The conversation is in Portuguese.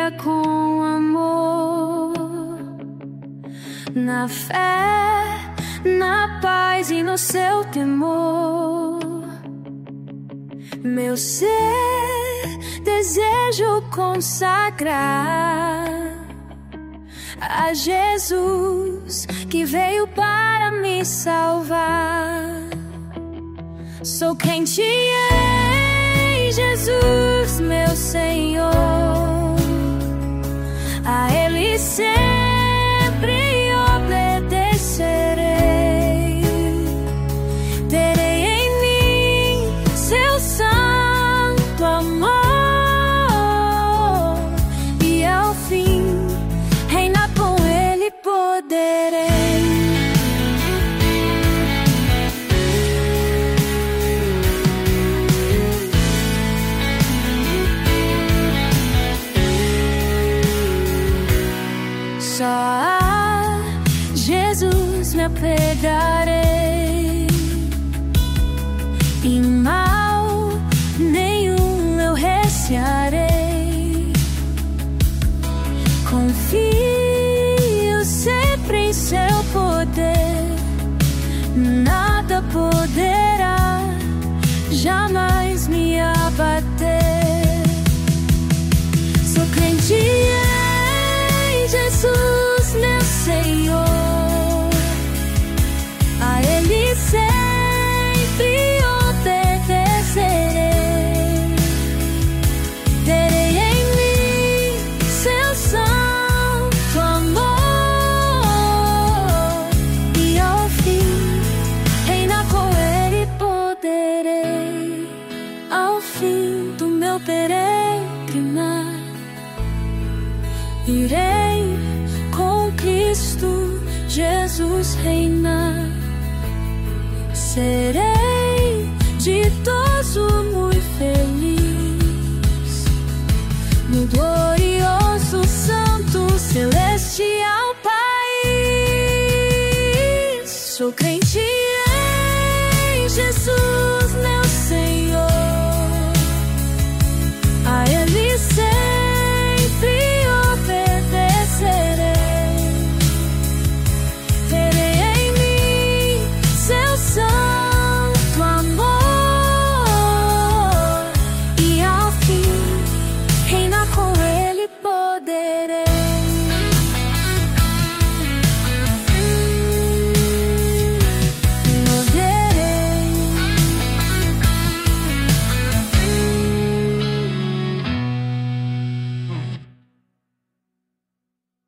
guia com amor, na fé, na paz e no seu temor. Meu ser desejo consagrar a Jesus que veio para me salvar. Sou crente em Jesus, meu Senhor, a Ele sempre obedecerei. Terei em mim seu santo amor, e ao fim reinar com Ele poderei. Só a Jesus me apegarei, e mal nenhum eu recearei. Confio sempre em seu poder, nada poderá jamais me abater. Sou crente em Jesus, meu Senhor, a Ele sempre obedecerei. Terei em mim seu santo amor, e ao fim reinar com Ele poderei. Ao fim do meu peregrinar, irei com Cristo Jesus reinar. Serei ditoso, muito feliz, no glória